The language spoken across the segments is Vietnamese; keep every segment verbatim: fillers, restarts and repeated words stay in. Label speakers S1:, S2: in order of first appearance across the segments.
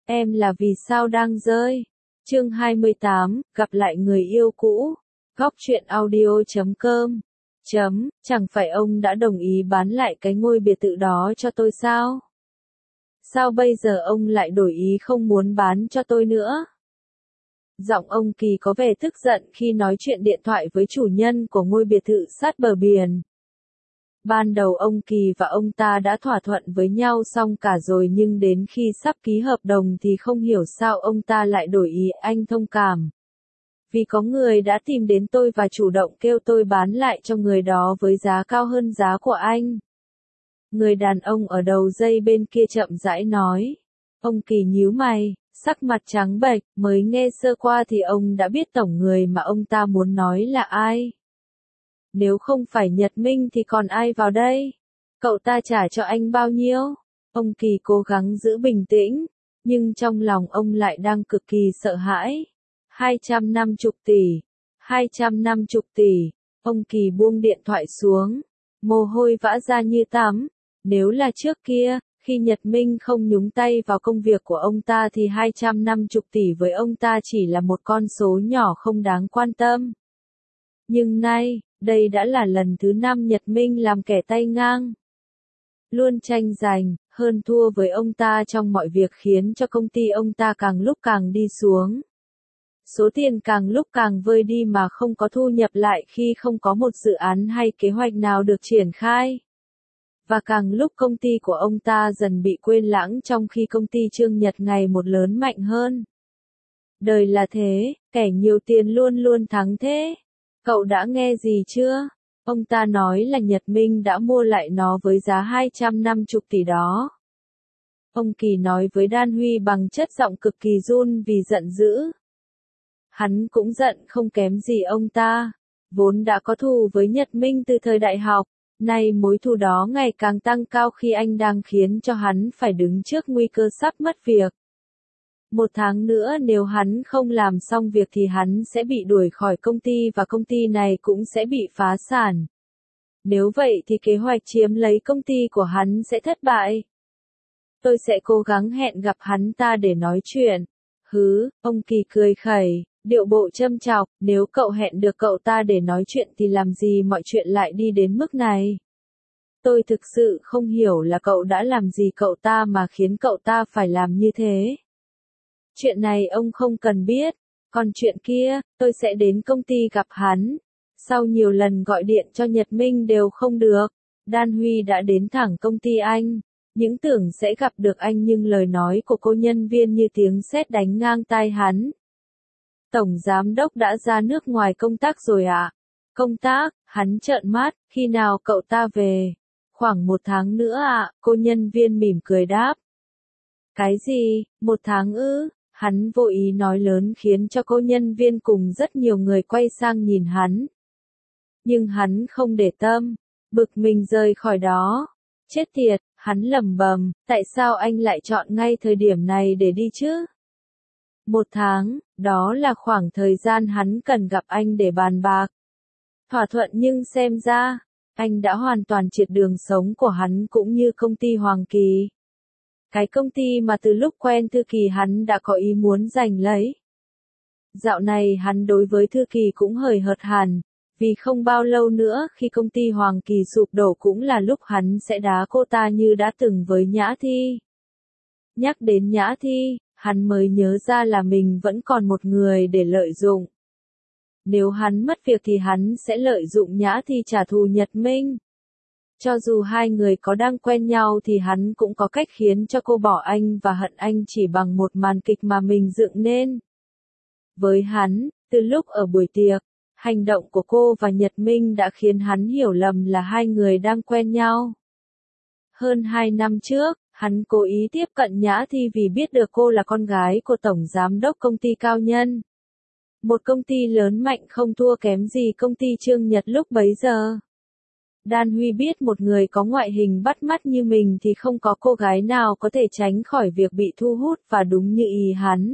S1: Em là vì sao đang rơi. Chương hai mươi tám, gặp lại người yêu cũ. Góc truyện audio chấm com. Chấm, chẳng phải ông đã đồng ý bán lại cái ngôi biệt thự đó cho tôi sao? Sao bây giờ ông lại đổi ý không muốn bán cho tôi nữa? Giọng ông Kỳ có vẻ tức giận khi nói chuyện điện thoại với chủ nhân của ngôi biệt thự sát bờ biển. Ban đầu ông Kỳ và ông ta đã thỏa thuận với nhau xong cả rồi, nhưng đến khi sắp ký hợp đồng thì không hiểu sao ông ta lại đổi ý. Anh thông cảm. Vì có người đã tìm đến tôi và chủ động kêu tôi bán lại cho người đó với giá cao hơn giá của anh. Người đàn ông ở đầu dây bên kia chậm rãi nói. Ông Kỳ nhíu mày, sắc mặt trắng bệch, mới nghe sơ qua thì ông đã biết tổng người mà ông ta muốn nói là ai. Nếu không phải Nhật Minh thì còn ai vào đây? Cậu ta trả cho anh bao nhiêu? Ông Kỳ cố gắng giữ bình tĩnh, nhưng trong lòng ông lại đang cực kỳ sợ hãi. hai trăm năm mươi tỷ, hai trăm năm mươi tỷ. Ông Kỳ buông điện thoại xuống, mồ hôi vã ra như tắm. Nếu là trước kia, khi Nhật Minh không nhúng tay vào công việc của ông ta thì hai trăm năm mươi tỷ với ông ta chỉ là một con số nhỏ không đáng quan tâm. Nhưng nay, đây đã là lần thứ năm Nhật Minh làm kẻ tay ngang. Luôn tranh giành, hơn thua với ông ta trong mọi việc khiến cho công ty ông ta càng lúc càng đi xuống. Số tiền càng lúc càng vơi đi mà không có thu nhập lại khi không có một dự án hay kế hoạch nào được triển khai. Và càng lúc công ty của ông ta dần bị quên lãng trong khi công ty Trương Nhật ngày một lớn mạnh hơn. Đời là thế, kẻ nhiều tiền luôn luôn thắng thế. Cậu đã nghe gì chưa? Ông ta nói là Nhật Minh đã mua lại nó với giá hai trăm năm mươi tỷ đó. Ông Kỳ nói với Đan Huy bằng chất giọng cực kỳ run vì giận dữ. Hắn cũng giận không kém gì ông ta. Vốn đã có thù với Nhật Minh từ thời đại học, nay mối thù đó ngày càng tăng cao khi anh đang khiến cho hắn phải đứng trước nguy cơ sắp mất việc. Một tháng nữa nếu hắn không làm xong việc thì hắn sẽ bị đuổi khỏi công ty và công ty này cũng sẽ bị phá sản. Nếu vậy thì kế hoạch chiếm lấy công ty của hắn sẽ thất bại. Tôi sẽ cố gắng hẹn gặp hắn ta để nói chuyện. Hứ, ông Kỳ cười khẩy, điệu bộ châm chọc, nếu cậu hẹn được cậu ta để nói chuyện thì làm gì mọi chuyện lại đi đến mức này? Tôi thực sự không hiểu là cậu đã làm gì cậu ta mà khiến cậu ta phải làm như thế. Chuyện này ông không cần biết, còn chuyện kia, tôi sẽ đến công ty gặp hắn. Sau nhiều lần gọi điện cho Nhật Minh đều không được, Đan Huy đã đến thẳng công ty anh. Những tưởng sẽ gặp được anh nhưng lời nói của cô nhân viên như tiếng sét đánh ngang tai hắn. Tổng giám đốc đã ra nước ngoài công tác rồi ạ? À? Công tác, hắn trợn mắt, khi nào cậu ta về? Khoảng một tháng nữa ạ, à? Cô nhân viên mỉm cười đáp. Cái gì, một tháng ư? Hắn vô ý nói lớn khiến cho cô nhân viên cùng rất nhiều người quay sang nhìn hắn. Nhưng hắn không để tâm, bực mình rời khỏi đó. Chết tiệt, hắn lẩm bẩm, tại sao anh lại chọn ngay thời điểm này để đi chứ? Một tháng, đó là khoảng thời gian hắn cần gặp anh để bàn bạc. Thỏa thuận nhưng xem ra, anh đã hoàn toàn triệt đường sống của hắn cũng như công ty Hoàng Kỳ. Cái công ty mà từ lúc quen Thư Kỳ hắn đã có ý muốn giành lấy. Dạo này hắn đối với Thư Kỳ cũng hời hợt hẳn, vì không bao lâu nữa khi công ty Hoàng Kỳ sụp đổ cũng là lúc hắn sẽ đá cô ta như đã từng với Nhã Thi. Nhắc đến Nhã Thi, hắn mới nhớ ra là mình vẫn còn một người để lợi dụng. Nếu hắn mất việc thì hắn sẽ lợi dụng Nhã Thi trả thù Nhật Minh. Cho dù hai người có đang quen nhau thì hắn cũng có cách khiến cho cô bỏ anh và hận anh chỉ bằng một màn kịch mà mình dựng nên. Với hắn, từ lúc ở buổi tiệc, hành động của cô và Nhật Minh đã khiến hắn hiểu lầm là hai người đang quen nhau. Hơn hai năm trước, hắn cố ý tiếp cận Nhã Thi vì biết được cô là con gái của tổng giám đốc công ty Cao Nhân. Một công ty lớn mạnh không thua kém gì công ty Trương Nhật lúc bấy giờ. Đan Huy biết một người có ngoại hình bắt mắt như mình thì không có cô gái nào có thể tránh khỏi việc bị thu hút và đúng như ý hắn.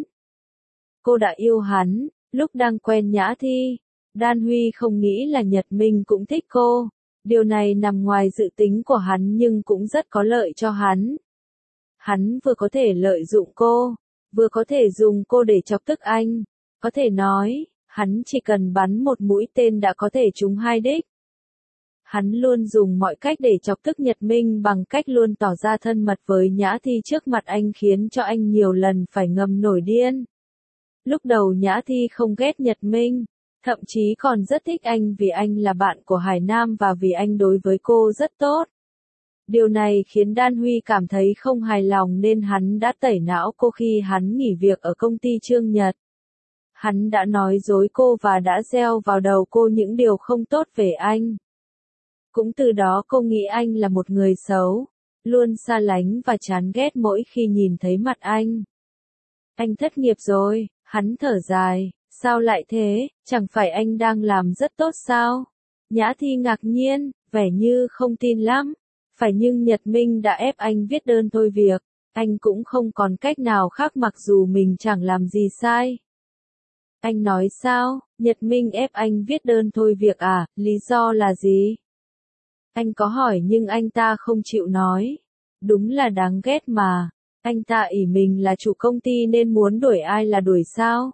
S1: Cô đã yêu hắn, lúc đang quen Nhã Thi. Đan Huy không nghĩ là Nhật Minh cũng thích cô. Điều này nằm ngoài dự tính của hắn nhưng cũng rất có lợi cho hắn. Hắn vừa có thể lợi dụng cô, vừa có thể dùng cô để chọc tức anh. Có thể nói, hắn chỉ cần bắn một mũi tên đã có thể trúng hai đích. Hắn luôn dùng mọi cách để chọc tức Nhật Minh bằng cách luôn tỏ ra thân mật với Nhã Thi trước mặt anh khiến cho anh nhiều lần phải ngầm nổi điên. Lúc đầu Nhã Thi không ghét Nhật Minh, thậm chí còn rất thích anh vì anh là bạn của Hải Nam và vì anh đối với cô rất tốt. Điều này khiến Đan Huy cảm thấy không hài lòng nên hắn đã tẩy não cô khi hắn nghỉ việc ở công ty Trương Nhật. Hắn đã nói dối cô và đã gieo vào đầu cô những điều không tốt về anh. Cũng từ đó cô nghĩ anh là một người xấu, luôn xa lánh và chán ghét mỗi khi nhìn thấy mặt anh. Anh thất nghiệp rồi, hắn thở dài, sao lại thế, chẳng phải anh đang làm rất tốt sao? Nhã Thi ngạc nhiên, vẻ như không tin lắm. Phải nhưng Nhật Minh đã ép anh viết đơn thôi việc, anh cũng không còn cách nào khác mặc dù mình chẳng làm gì sai. Anh nói sao, Nhật Minh ép anh viết đơn thôi việc à, lý do là gì? Anh có hỏi nhưng anh ta không chịu nói. Đúng là đáng ghét mà, anh ta ỷ mình là chủ công ty nên muốn đuổi ai là đuổi sao?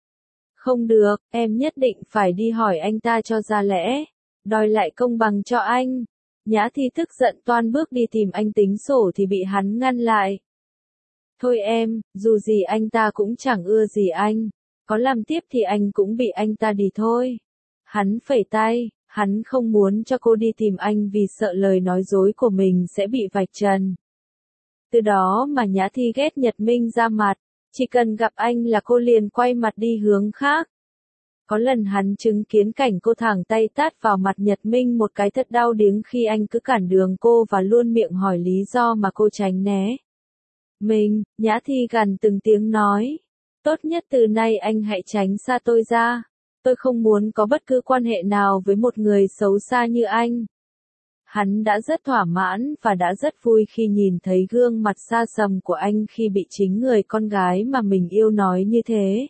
S1: Không được, em nhất định phải đi hỏi anh ta cho ra lẽ, đòi lại công bằng cho anh. Nhã Thi tức giận toan bước đi tìm anh tính sổ thì bị hắn ngăn lại. Thôi em, dù gì anh ta cũng chẳng ưa gì anh, có làm tiếp thì anh cũng bị anh ta đì thôi. Hắn phẩy tay, hắn không muốn cho cô đi tìm anh vì sợ lời nói dối của mình sẽ bị vạch trần. Từ đó mà Nhã Thi ghét Nhật Minh ra mặt, chỉ cần gặp anh là cô liền quay mặt đi hướng khác. Có lần hắn chứng kiến cảnh cô thẳng tay tát vào mặt Nhật Minh một cái thật đau điếng khi anh cứ cản đường cô và luôn miệng hỏi lý do mà cô tránh né. Mình, Nhã Thi gằn từng tiếng nói. Tốt nhất từ nay anh hãy tránh xa tôi ra. Tôi không muốn có bất cứ quan hệ nào với một người xấu xa như anh. Hắn đã rất thỏa mãn và đã rất vui khi nhìn thấy gương mặt xa sầm của anh khi bị chính người con gái mà mình yêu nói như thế.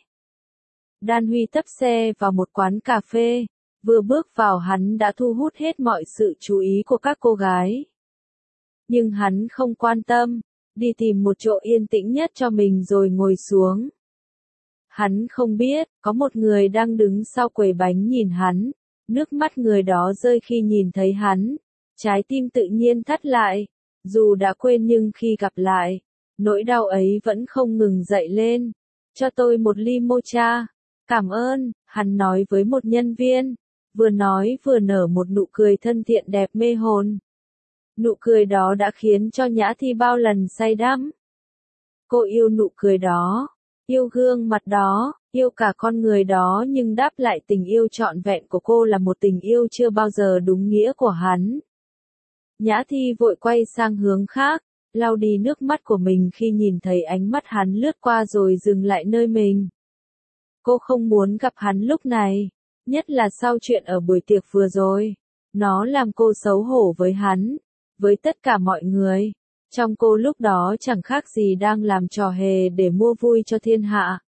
S1: Đan Huy tấp xe vào một quán cà phê, vừa bước vào hắn đã thu hút hết mọi sự chú ý của các cô gái. Nhưng hắn không quan tâm, đi tìm một chỗ yên tĩnh nhất cho mình rồi ngồi xuống. Hắn không biết, có một người đang đứng sau quầy bánh nhìn hắn, nước mắt người đó rơi khi nhìn thấy hắn, trái tim tự nhiên thắt lại, dù đã quên nhưng khi gặp lại, nỗi đau ấy vẫn không ngừng dậy lên. Cho tôi một ly mocha. Cảm ơn, hắn nói với một nhân viên, vừa nói vừa nở một nụ cười thân thiện đẹp mê hồn. Nụ cười đó đã khiến cho Nhã Thi bao lần say đắm. Cô yêu nụ cười đó, yêu gương mặt đó, yêu cả con người đó nhưng đáp lại tình yêu trọn vẹn của cô là một tình yêu chưa bao giờ đúng nghĩa của hắn. Nhã Thi vội quay sang hướng khác, lau đi nước mắt của mình khi nhìn thấy ánh mắt hắn lướt qua rồi dừng lại nơi mình. Cô không muốn gặp hắn lúc này, nhất là sau chuyện ở buổi tiệc vừa rồi. Nó làm cô xấu hổ với hắn, với tất cả mọi người. Trong cô lúc đó chẳng khác gì đang làm trò hề để mua vui cho thiên hạ.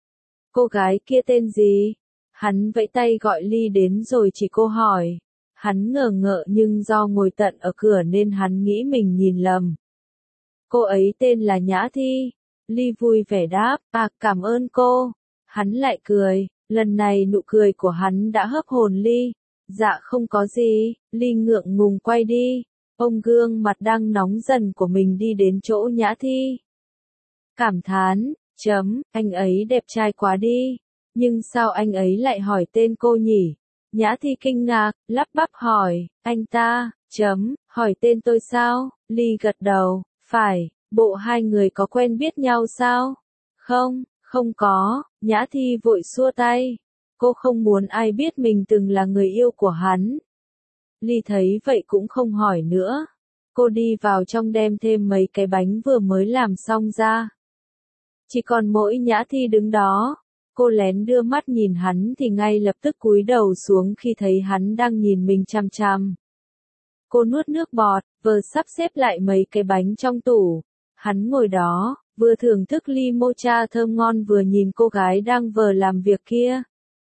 S1: Cô gái kia tên gì? Hắn vẫy tay gọi Ly đến rồi chỉ cô hỏi. Hắn ngờ ngợ nhưng do ngồi tận ở cửa nên hắn nghĩ mình nhìn lầm. Cô ấy tên là Nhã Thi. Ly vui vẻ đáp, à cảm ơn cô. Hắn lại cười, lần này nụ cười của hắn đã hấp hồn Ly. Dạ không có gì, Ly ngượng ngùng quay đi. Ông gương mặt đang nóng dần của mình đi đến chỗ Nhã Thi. Cảm thán, chấm, anh ấy đẹp trai quá đi. Nhưng sao anh ấy lại hỏi tên cô nhỉ? Nhã Thi kinh ngạc, lắp bắp hỏi, anh ta, chấm, hỏi tên tôi sao? Ly gật đầu, phải, bộ hai người có quen biết nhau sao? Không, không có, Nhã Thi vội xua tay. Cô không muốn ai biết mình từng là người yêu của hắn. Ly thấy vậy cũng không hỏi nữa. Cô đi vào trong đem thêm mấy cái bánh vừa mới làm xong ra. Chỉ còn mỗi Nhã Thi đứng đó. Cô lén đưa mắt nhìn hắn thì ngay lập tức cúi đầu xuống khi thấy hắn đang nhìn mình chằm chằm. Cô nuốt nước bọt, vừa sắp xếp lại mấy cái bánh trong tủ. Hắn ngồi đó, vừa thưởng thức ly mocha thơm ngon vừa nhìn cô gái đang vờ làm việc kia.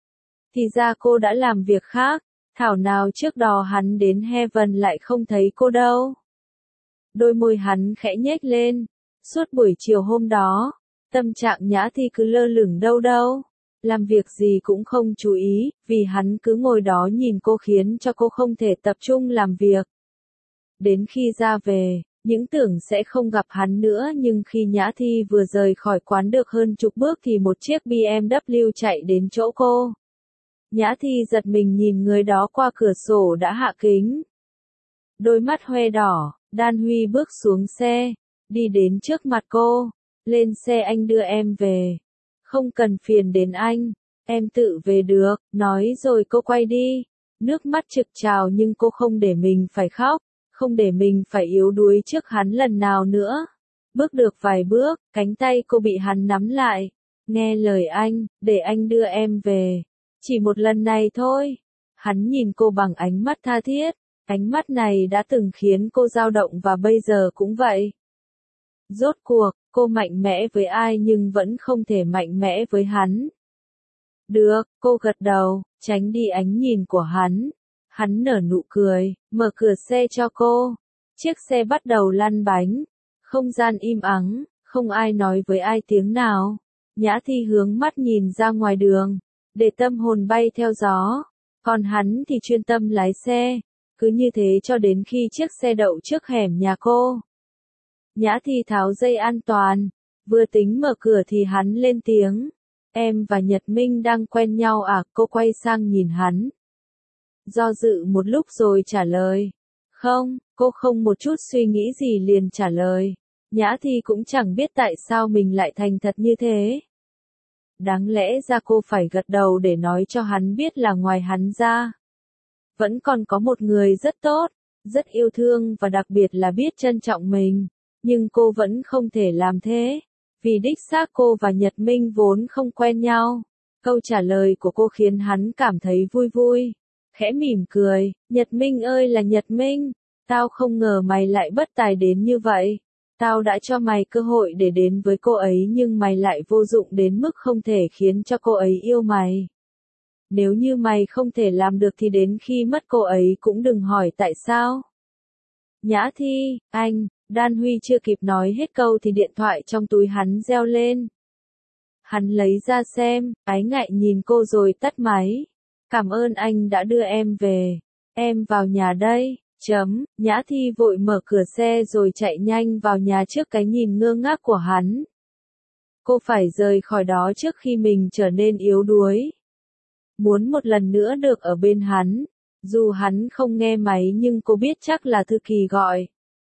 S1: Thì ra cô đã làm việc khác, thảo nào trước đó hắn đến Heaven lại không thấy cô đâu. Đôi môi hắn khẽ nhếch lên. Suốt buổi chiều hôm đó, Tâm trạng Nhã Thi cứ lơ lửng đâu đâu. Làm việc gì cũng không chú ý, vì hắn cứ ngồi đó nhìn cô khiến cho cô không thể tập trung làm việc. Đến khi ra về, những tưởng sẽ không gặp hắn nữa nhưng khi Nhã Thi vừa rời khỏi quán được hơn chục bước thì một chiếc bê em vê chạy đến chỗ cô. Nhã Thi giật mình nhìn người đó qua cửa sổ đã hạ kính. Đôi mắt hoe đỏ, Đan Huy bước xuống xe, đi đến trước mặt cô. Lên xe anh đưa em về. Không cần phiền đến anh, em tự về được, nói rồi cô quay đi. Nước mắt trực trào nhưng cô không để mình phải khóc, không để mình phải yếu đuối trước hắn lần nào nữa. Bước được vài bước, cánh tay cô bị hắn nắm lại. Nghe lời anh, để anh đưa em về. Chỉ một lần này thôi. Hắn nhìn cô bằng ánh mắt tha thiết, ánh mắt này đã từng khiến cô dao động và bây giờ cũng vậy. Rốt cuộc, cô mạnh mẽ với ai nhưng vẫn không thể mạnh mẽ với hắn. Được, cô gật đầu, tránh đi ánh nhìn của hắn. Hắn nở nụ cười, mở cửa xe cho cô. Chiếc xe bắt đầu lăn bánh. Không gian im ắng, không ai nói với ai tiếng nào. Nhã Thi hướng mắt nhìn ra ngoài đường, để tâm hồn bay theo gió. Còn hắn thì chuyên tâm lái xe. Cứ như thế cho đến khi chiếc xe đậu trước hẻm nhà cô. Nhã Thi tháo dây an toàn, vừa tính mở cửa thì hắn lên tiếng. Em và Nhật Minh đang quen nhau à? Cô quay sang nhìn hắn. Do dự một lúc rồi trả lời. Không, cô không một chút suy nghĩ gì liền trả lời. Nhã Thi cũng chẳng biết tại sao mình lại thành thật như thế. Đáng lẽ ra cô phải gật đầu để nói cho hắn biết là ngoài hắn ra, vẫn còn có một người rất tốt, rất yêu thương và đặc biệt là biết trân trọng mình. Nhưng cô vẫn không thể làm thế, vì đích xác cô và Nhật Minh vốn không quen nhau. Câu trả lời của cô khiến hắn cảm thấy vui vui, khẽ mỉm cười. Nhật Minh ơi là Nhật Minh, tao không ngờ mày lại bất tài đến như vậy. Tao đã cho mày cơ hội để đến với cô ấy nhưng mày lại vô dụng đến mức không thể khiến cho cô ấy yêu mày. Nếu như mày không thể làm được thì đến khi mất cô ấy cũng đừng hỏi tại sao. Nhã Thi, anh. Đan Huy chưa kịp nói hết câu thì điện thoại trong túi hắn reo lên. Hắn lấy ra xem, ái ngại nhìn cô rồi tắt máy. Cảm ơn anh đã đưa em về. Em vào nhà đây. Chấm, Nhã Thi vội mở cửa xe rồi chạy nhanh vào nhà trước cái nhìn ngơ ngác của hắn. Cô phải rời khỏi đó trước khi mình trở nên yếu đuối. Muốn một lần nữa được ở bên hắn. Dù hắn không nghe máy nhưng cô biết chắc là Thư Kỳ gọi.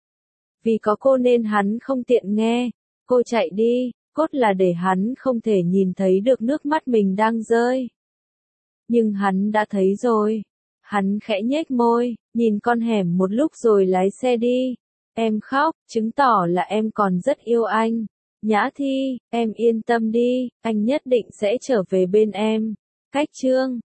S1: Vì có cô nên hắn không tiện nghe. Cô chạy đi, cốt là để hắn không thể nhìn thấy được nước mắt mình đang rơi. Nhưng hắn đã thấy rồi. Hắn khẽ nhếch môi, nhìn con hẻm một lúc rồi lái xe đi. Em khóc, chứng tỏ là em còn rất yêu anh. Nhã Thi, em yên tâm đi, anh nhất định sẽ trở về bên em. Cách chương